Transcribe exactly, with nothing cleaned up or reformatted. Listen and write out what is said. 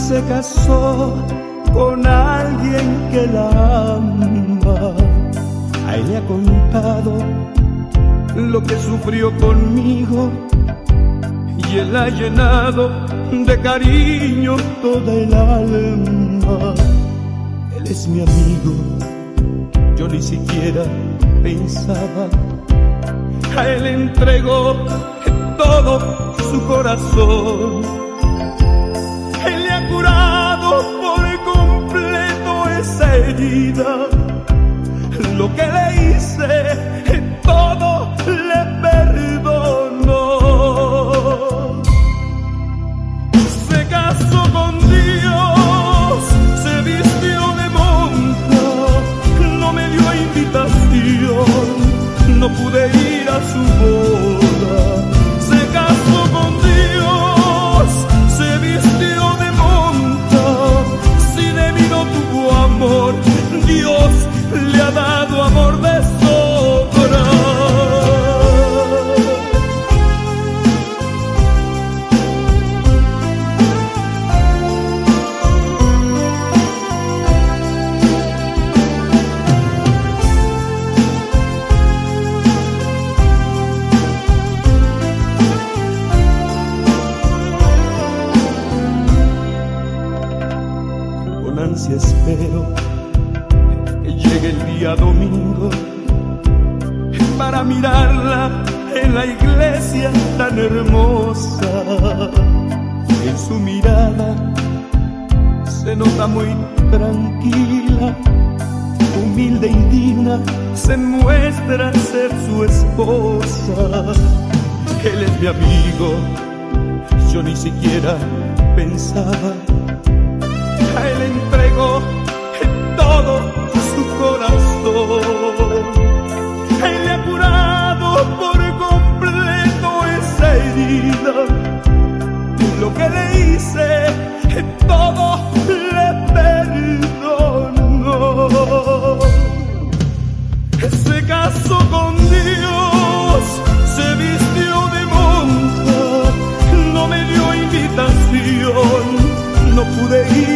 se casó con alguien que la ama. A él le ha contado lo que sufrió conmigo y él ha llenado de cariño toda el alma. Él es mi amigo, yo ni siquiera pensaba. A él entregó todo su corazón. Él le ha curado por completo esa herida. Lo que le hice, todo le perdonó. Se casó con Dios, se vistió de monja, no me dio invitación, no pude ir a su boda. Se casó con Dios, se vistió de monja, si de mí no tuvo amor, Dios le ha dado amor de sobra. Con ansia espero que llegue el día domingo para mirarla en la iglesia tan hermosa. En su mirada se nota muy tranquila, humilde y digna, se muestra ser su esposa. Él es mi amigo, yo ni siquiera pensaba. A él entregó todo su corazón. Él le ha curado por completo esa herida. Lo que le hice, todo le perdonó. Se casó con Dios, se vistió de monja, no me dio invitación, no pude ir